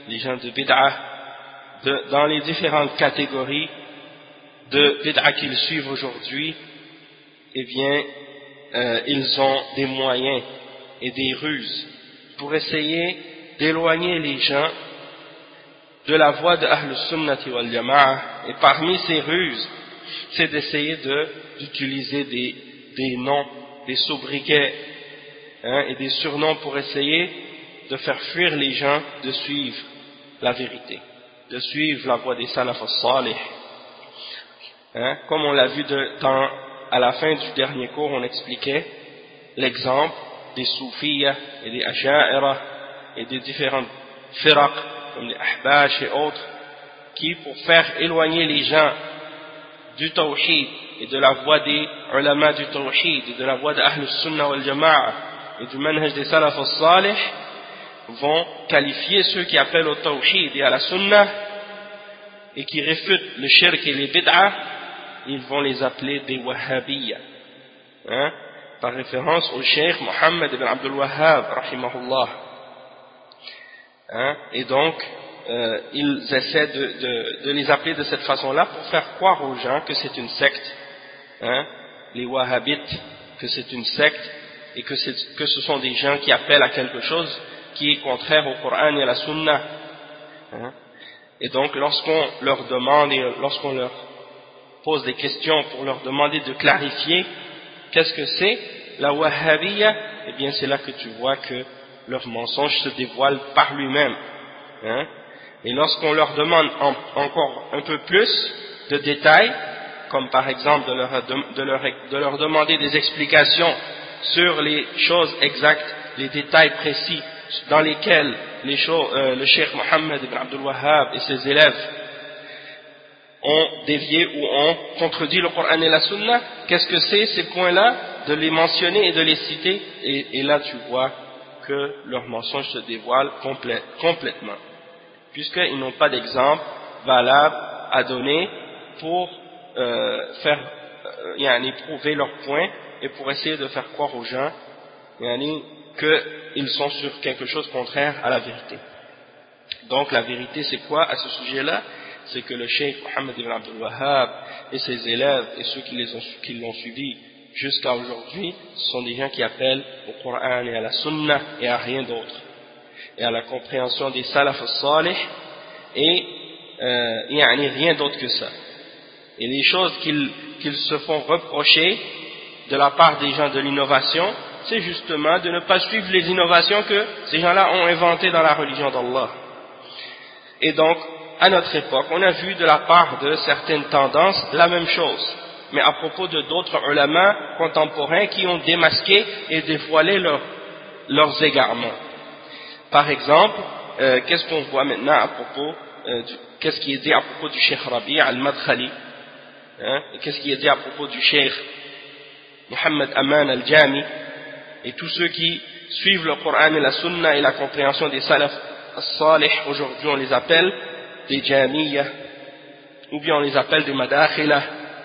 les gens de bid'a, dans les différentes catégories de bid'a qu'ils suivent aujourd'hui, eh bien, ils ont des moyens et des ruses pour essayer d'éloigner les gens de la voie de Ahl Sunnati wal Jama'a. Et parmi ces ruses, c'est d'essayer d'utiliser des noms, des sobriquets, et des surnoms pour essayer de faire fuir les gens de suivre la vérité, de suivre la voie des salaf as-salih. Comme on l'a vu à la fin du dernier cours, on expliquait l'exemple des soufiyas et des asha'ira et des différentes firaq comme les ahbash et autres qui, pour faire éloigner les gens du tawhid et de la voie des ulama du tawhid et de la voie de Ahl Sunnah wal Jama'a et du manhaj des salaf as-salih, vont qualifier ceux qui appellent au tawhid et à la sunnah et qui réfutent le shirk et les bid'ah, ils vont les appeler des wahhabiyya, par référence au cheikh Mohammed ibn Abdul Wahhab rahimahullah. Et donc ils essaient de les appeler de cette façon-là pour faire croire aux gens que c'est une secte, les wahhabites, que c'est une secte et que ce sont des gens qui appellent à quelque chose qui est contraire au Coran et à la Sunna. Et donc lorsqu'on leur demande et lorsqu'on leur pose des questions pour leur demander de clarifier qu'est-ce que c'est la wahhabiyya, eh bien c'est là que tu vois que leur mensonge se dévoile par lui-même. Et lorsqu'on leur demande encore un peu plus de détails, comme par exemple de leur demander des explications sur les choses exactes, les détails précis dans lesquels le cheikh Mohammed ibn Abdul Wahhab et ses élèves ont dévié ou ont contredit le Coran et la Sunna, qu'est-ce que c'est ces points-là, de les mentionner et de les citer, et là tu vois que leur mensonge se dévoile complètement, puisqu'ils n'ont pas d'exemple valable à donner pour prouver leur point et pour essayer de faire croire aux gens qu'ils sont sur quelque chose contraire à la vérité. Donc la vérité c'est quoi à ce sujet-là? C'est que le cheikh Mohammed ibn Abdul Wahhab et ses élèves et ceux qui l'ont suivi jusqu'à aujourd'hui sont des gens qui appellent au Coran et à la Sunna et à rien d'autre, et à la compréhension des salaf as-salih et rien d'autre que ça. Et les choses qu'ils se font reprocher de la part des gens de l'innovation, c'est justement de ne pas suivre les innovations que ces gens-là ont inventées dans la religion d'Allah. Et donc, à notre époque, on a vu de la part de certaines tendances la même chose, mais à propos de d'autres ulama contemporains qui ont démasqué et dévoilé leurs égarements. Par exemple, qu'est-ce qu'on voit maintenant à propos, qu'est-ce qui est dit à propos du cheikh Rabi' al-Madkhali, et qu'est-ce qui est dit à propos du cheikh Muhammad Aman al-Jami, et tous ceux qui suivent le Coran et la Sunna et la compréhension des salaf as-salih, aujourd'hui on les appelle des Jamiyya, ou bien on les appelle des Madakhila.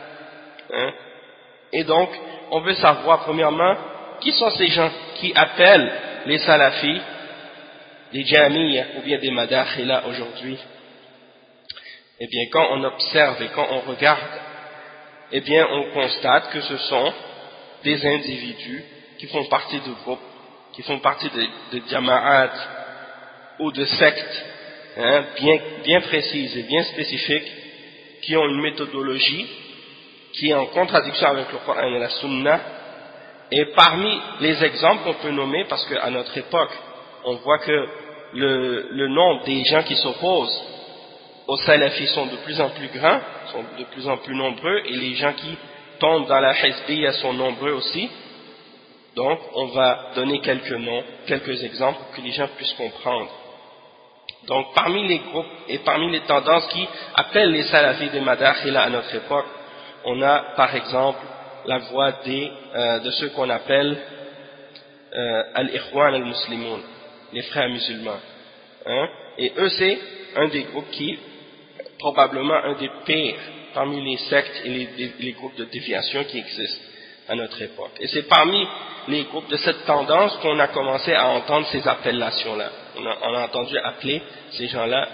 Et donc, on veut savoir premièrement, qui sont ces gens qui appellent les salafis des Jamiyya ou bien des Madakhila aujourd'hui? Eh bien, quand on observe et quand on regarde, eh bien, on constate que ce sont des individus qui font partie de groupes, qui font partie de jama'at ou de sectes, bien précises et bien spécifiques, qui ont une méthodologie qui est en contradiction avec le Coran et la Sunna. Et parmi les exemples qu'on peut nommer, parce qu'à notre époque, on voit que le nombre des gens qui s'opposent aux salafis sont de plus en plus grands, sont de plus en plus nombreux, et les gens qui tombent dans la hizbiyya sont nombreux aussi. Donc, on va donner quelques noms, quelques exemples pour que les gens puissent comprendre. Donc, parmi les groupes et parmi les tendances qui appellent les salafis des Madakhila à notre époque, on a par exemple la voie de ceux qu'on appelle al-Ikhwan al-Muslimoun, les frères musulmans. Et eux, c'est un des groupes qui, probablement un des pires parmi les sectes et les groupes de déviation qui existent. à notre époque. Et c'est parmi les groupes de cette tendance qu'on a commencé à entendre ces appellations-là. On a entendu appeler ces gens-là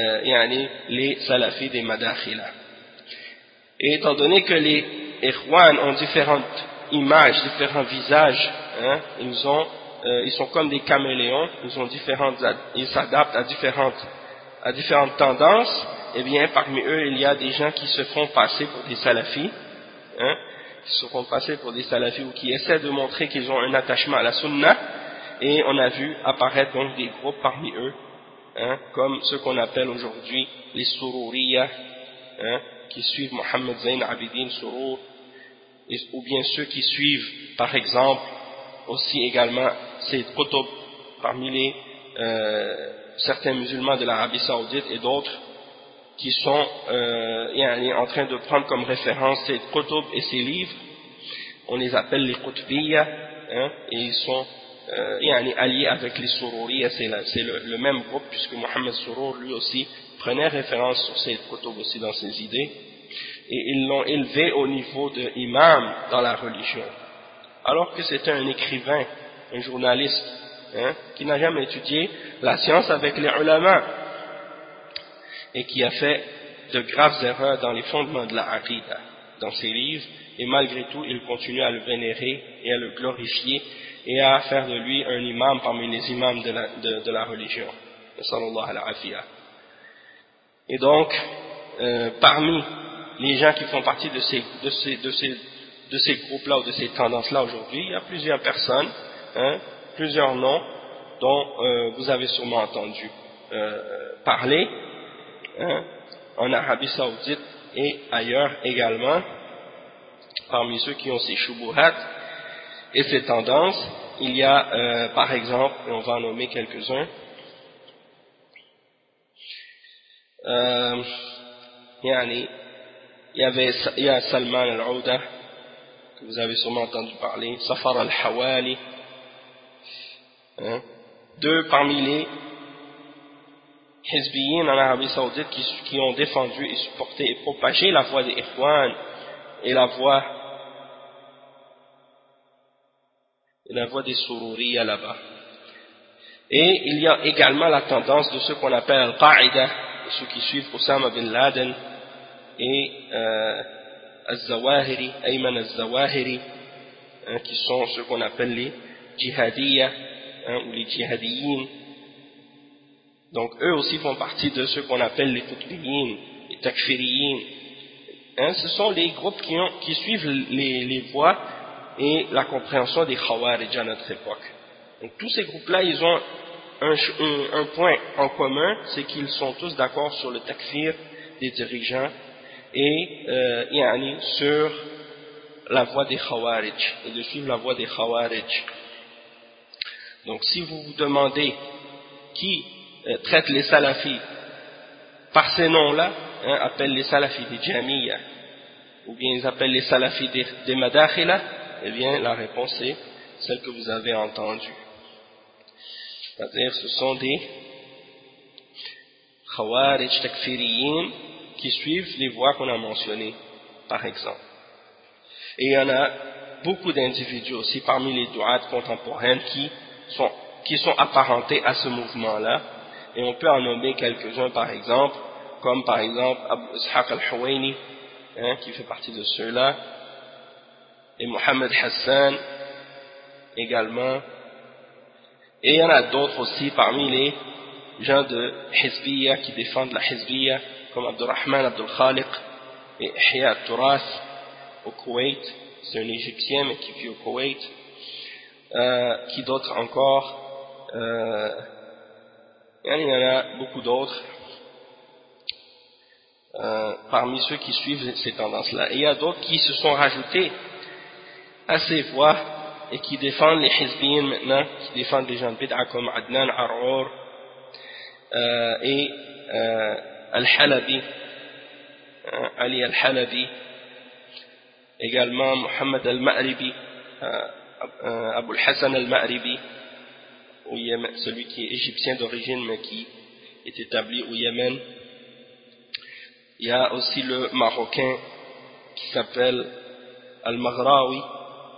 les salafis des madakhila. Et étant donné que les ikhwan ont différentes images, différents visages, hein, ils sont comme des caméléons, ils s'adaptent à différentes tendances. Eh bien, parmi eux, il y a des gens qui se font passer pour des salafis, hein, qui se font passer pour des salafis ou qui essaient de montrer qu'ils ont un attachement à la sunna, et on a vu apparaître donc des groupes parmi eux, hein, comme ceux qu'on appelle aujourd'hui les Sururiya, hein, qui suivent Mohammed Zayn Abidin Surur, ou bien ceux qui suivent, par exemple, aussi également Sayyid Qutb, parmi les certains musulmans de l'Arabie Saoudite et d'autres qui sont en train de prendre comme référence Sayyid Qutb et ses livres. On les appelle les Qutbiyya, hein, et ils sont alliés avec les Sururiya. C'est le même groupe, puisque Mohammed Surur lui aussi prenait référence sur Sayyid Qutb aussi dans ses idées, et ils l'ont élevé au niveau de imam dans la religion, alors que c'était un écrivain, un journaliste, hein, qui n'a jamais étudié la science avec les ulama et qui a fait de graves erreurs dans les fondements de la aqida dans ses livres, et malgré tout il continue à le vénérer et à le glorifier et à faire de lui un imam parmi les imams de la religion. Sallallahu alayhi wa. Et donc parmi les gens qui font partie de ces groupes-là ou de ces tendances-là aujourd'hui, il y a plusieurs personnes, hein, plusieurs noms dont vous avez sûrement entendu parler, hein, en Arabie Saoudite et ailleurs également. Parmi ceux qui ont ces shubuhat et ces tendances, il y a par exemple, et on va en nommer quelques-uns, il y a Salman al-Ouda, que vous avez sûrement entendu parler, Safar al-Hawali, hein, deux parmi les Hizbiyin en Arabie Saoudite qui ont défendu et supporté et propagé la voix des Ikhwan et la voix des Sururiya là-bas. Et il y a également la tendance de ceux qu'on appelle Al-Qaïda, ceux qui suivent Osama bin Laden et Al-Zawahiri, Ayman Al-Zawahiri, hein, qui sont ceux qu'on appelle les Jihadiyya, hein, ou les Jihadiyin. Donc eux aussi font partie de ceux qu'on appelle les Qutbiyin, les Takfiriyin. Hein, ce sont les groupes qui suivent les voies et la compréhension des Khawarij à notre époque. Donc tous ces groupes-là, ils ont un point en commun, c'est qu'ils sont tous d'accord sur le takfir des dirigeants et sur la voie des Khawarij, et de suivre la voie des Khawarij. Donc si vous vous demandez qui traite les salafis par ces noms-là, hein, appelle les salafis des Jamiyya, ou bien ils appellent les salafis des Madakhila, eh bien la réponse est celle que vous avez entendue. C'est-à-dire ce sont des Khawarij Takfiriyin qui suivent les voies qu'on a mentionnées, par exemple. Et il y en a beaucoup d'individus aussi parmi les du'at contemporaines qui sont apparentés à ce mouvement-là, et on peut en nommer quelques-uns par exemple, comme par exemple Abu Ishaq al-Huwaini, hein, qui fait partie de ceux-là, et Mohamed Hassan également, et il y en a d'autres aussi parmi les gens de Hizbiyya qui défendent la Hizbiyya, comme Abdurrahman Abdul Khaliq et Ihya al-Turath au Koweït. C'est un Égyptien mais qui vit au Koweït. Qui d'autres encore, il y en a beaucoup d'autres parmi ceux qui suivent ces tendances-là. Et il y a d'autres qui se sont rajoutés à ces voies et qui défendent les Hizbiyin maintenant, qui défendent les gens de Bid'a comme Adnan Ar'ur et Al-Halabi, Ali Al-Halabi, également Mohammed Al-Ma'ribi, Abu Hassan Al-Ma'ribi, celui qui est égyptien d'origine mais qui est établi au Yémen. Il y a aussi le Marocain qui s'appelle Al-Maghrawi,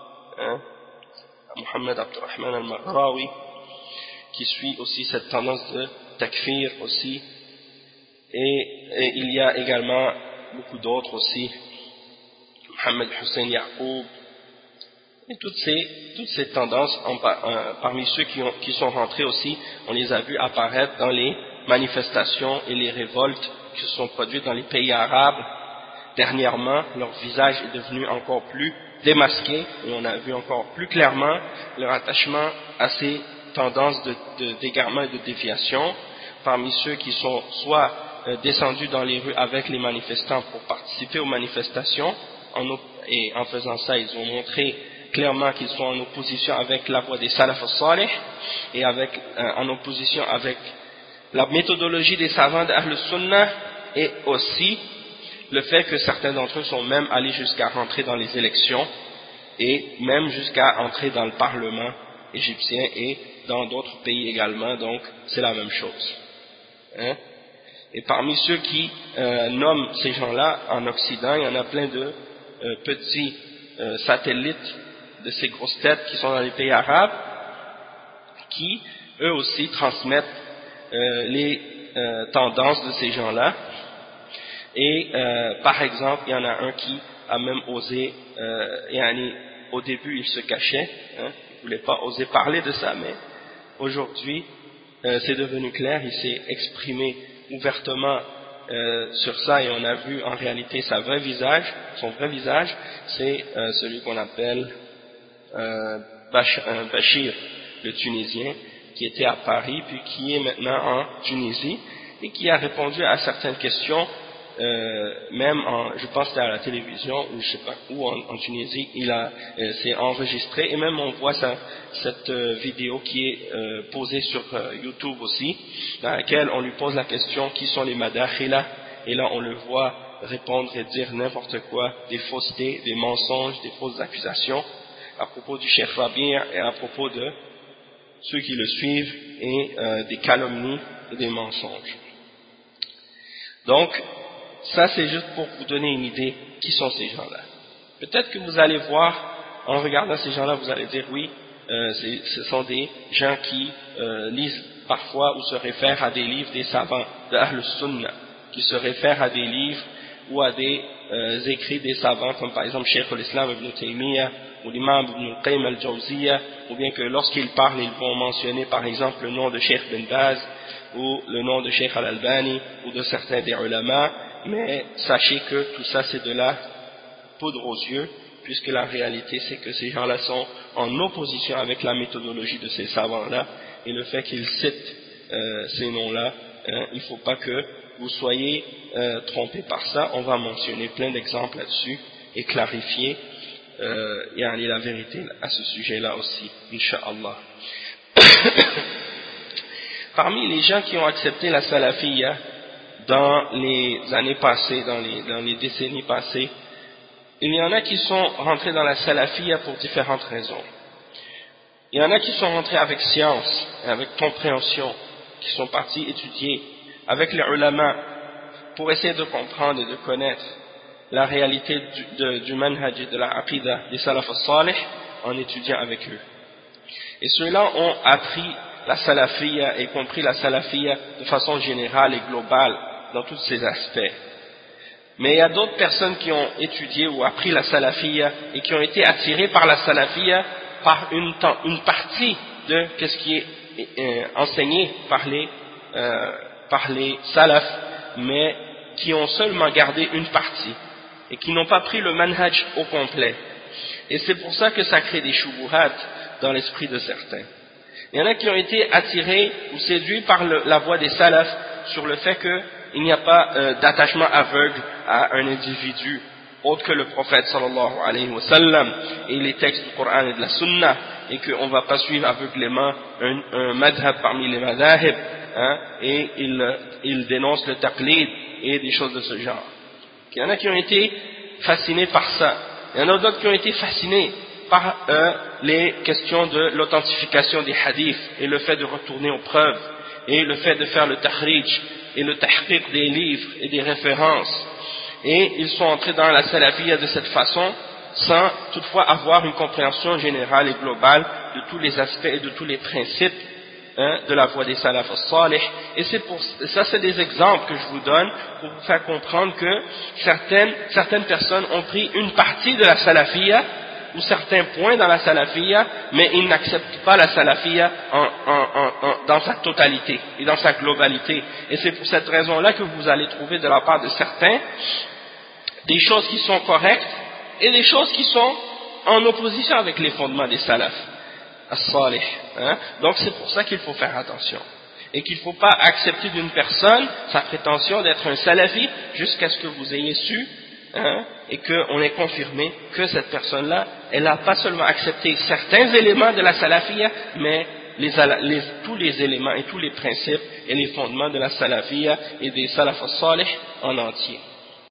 hein, Mohammed Abdurrahman al-Maghrawi, qui suit aussi cette tendance de takfir aussi, et il y a également beaucoup d'autres aussi, Mohammed Hussein Yaqub, et toutes ces tendances, parmi ceux qui sont rentrés aussi, on les a vus apparaître dans les manifestations et les révoltes qui se sont produites dans les pays arabes. Dernièrement, leur visage est devenu encore plus démasqué, et on a vu encore plus clairement leur attachement à ces tendances d'égarement et de déviation, parmi ceux qui sont soit descendus dans les rues avec les manifestants pour participer aux manifestations, et en faisant ça, ils ont montré clairement qu'ils sont en opposition avec la voie des salaf as-salih et en opposition avec la méthodologie des savants d'Ahl Sunnah, et aussi le fait que certains d'entre eux sont même allés jusqu'à rentrer dans les élections et même jusqu'à entrer dans le Parlement égyptien et dans d'autres pays également, donc c'est la même chose. Hein? Et parmi ceux qui nomment ces gens-là en Occident, il y en a plein de petits satellites de ces grosses têtes qui sont dans les pays arabes, qui eux aussi transmettent les tendances de ces gens-là. Et par exemple, il y en a un qui a même osé, au début il se cachait, hein, il ne voulait pas oser parler de ça, mais aujourd'hui c'est devenu clair, il s'est exprimé ouvertement sur ça, et on a vu en réalité son vrai visage, c'est celui qu'on appelle Bachir, le Tunisien, qui était à Paris, puis qui est maintenant en Tunisie, et qui a répondu à certaines questions, même je pense que c'était à la télévision, ou je sais pas où en Tunisie, s'est enregistré, et même on voit cette vidéo qui est posée sur YouTube aussi, dans laquelle on lui pose la question, qui sont les madakhila, et là on le voit répondre et dire n'importe quoi, des faussetés, des mensonges, des fausses accusations, à propos du Cheikh Rabi' et à propos de ceux qui le suivent, et des calomnies et des mensonges. Donc, ça c'est juste pour vous donner une idée qui sont ces gens-là. Peut-être que vous allez voir, en regardant ces gens-là, vous allez dire oui, ce sont des gens qui lisent parfois ou se réfèrent à des livres des savants de Ahl Sunnah, qui se réfèrent à des livres ou à des écrits des savants, comme par exemple Cheikh al-Islam ibn Taymiyyah ou l'imam ibn al-Qayyim al-Jawziyya, ou bien que lorsqu'ils parlent, ils vont mentionner par exemple le nom de Cheikh bin Baz ou le nom de Cheikh al-Albani ou de certains des ulama, mais sachez que tout ça c'est de la poudre aux yeux, puisque la réalité c'est que ces gens-là sont en opposition avec la méthodologie de ces savants-là, et le fait qu'ils citent ces noms-là, il ne faut pas que vous soyez trompés par ça. On va mentionner plein d'exemples là-dessus et clarifier la vérité à ce sujet-là aussi, Inch'Allah. Parmi les gens qui ont accepté la salafiyya dans les années passées, dans les décennies passées, il y en a qui sont rentrés dans la salafiyya pour différentes raisons. Il y en a qui sont rentrés avec science, avec compréhension, qui sont partis étudier avec les ulama pour essayer de comprendre et de connaître la réalité du manhaj et de la aqidah des salaf as-salih en étudiant avec eux. Et ceux-là ont appris la salafiyya et compris la salafiyya de façon générale et globale dans tous ses aspects. Mais il y a d'autres personnes qui ont étudié ou appris la salafiyya et qui ont été attirées par la salafiyya par une partie de ce qui est enseigné par les salafs, mais qui ont seulement gardé une partie et qui n'ont pas pris le manhaj au complet. Et c'est pour ça que ça crée des shubuhat dans l'esprit de certains. Il y en a qui ont été attirés ou séduits par la voie des salafs sur le fait qu'il n'y a pas d'attachement aveugle à un individu autre que le prophète sallallahu alayhi wa sallam et les textes du Coran et de la Sunna, et qu'on ne va pas suivre aveuglément un madhab parmi les madhahib, hein, et il dénonce le taqlid et des choses de ce genre. Il y en a qui ont été fascinés par ça. Il y en a d'autres qui ont été fascinés par les questions de l'authentification des hadiths et le fait de retourner aux preuves et le fait de faire le tahrij et le tahqiq des livres et des références. Et ils sont entrés dans la salafiyya de cette façon sans toutefois avoir une compréhension générale et globale de tous les aspects et de tous les principes de la voie des salaf as-salih. Et ça c'est des exemples que je vous donne pour vous faire comprendre que certaines personnes ont pris une partie de la salafiyya ou certains points dans la salafiyya, mais ils n'acceptent pas la salafiyya dans sa totalité et dans sa globalité. Et c'est pour cette raison-là que vous allez trouver de la part de certains des choses qui sont correctes et des choses qui sont en opposition avec les fondements des salafs as-salih. Donc c'est pour ça qu'il faut faire attention. Et qu'il ne faut pas accepter d'une personne sa prétention d'être un salafi jusqu'à ce que vous ayez su et qu'on ait confirmé que cette personne-là, elle n'a pas seulement accepté certains éléments de la salafiyya, mais tous les éléments et tous les principes et les fondements de la salafiyya et des salaf as-salih en entier.